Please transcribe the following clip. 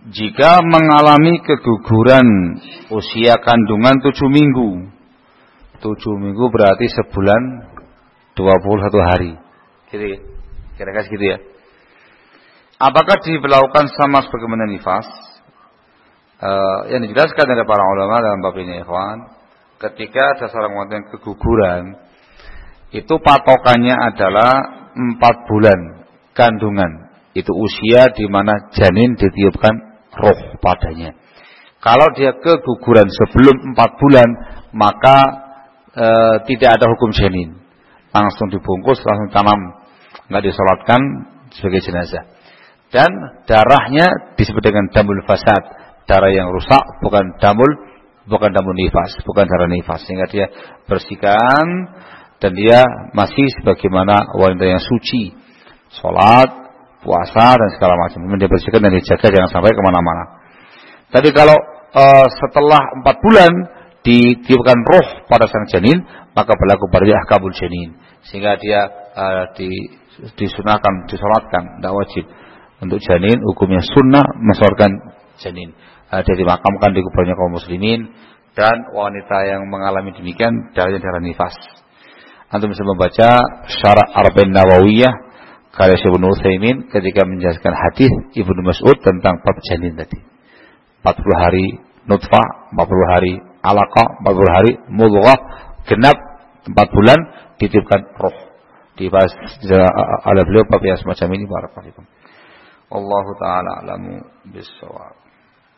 jika mengalami keguguran usia kandungan 7 minggu. 7 minggu berarti sebulan 21 hari. Gitu ya. Kira-kira segitu ya. Apakah diberlakukan sama sebagaimana nifas? Yang dijelaskan oleh para ulama dalam bab ini, ikhwan, ketika ada seorang wanita yang keguguran, itu patokannya adalah 4 bulan kandungan. Itu usia di mana janin ditiupkan roh padanya. Kalau dia keguguran sebelum 4 bulan, maka tidak ada hukum janin. Langsung dibungkus, langsung tanam, nggak disolatkan sebagai jenazah. Dan darahnya disebut dengan damul fasad, darah yang rusak, bukan damul nifas, bukan darah nifas, sehingga dia bersihkan dan dia masih sebagaimana wanita yang suci, sholat, puasa dan segala macam. Dia bersihkan dan dijaga jangan sampai kemana-mana. Tapi kalau setelah 4 bulan ditiupkan roh pada sang janin, maka berlaku pada ahkamul janin, sehingga dia disunahkan, disolatkan, tidak wajib. Untuk janin hukumnya sunnah mensolatkan janin. Dia dimakamkan di kuburnya kaum muslimin, dan wanita yang mengalami demikian darahnya darah nifas. Antum bisa membaca Syarah Arba'in Nawawiyah karya Syekh Ibnu Utsaimin ketika menjelaskan hadis Ibnu Mas'ud tentang bab janin tadi. 40 hari nutfah, 40 hari alaqah, 40 hari mudghah, genap 4 bulan ditiupkan roh. Dibahas oleh beliau bab yang semacam ini. Barakallahu fikum. Wallahu ta'ala a'lamu bis-shawab.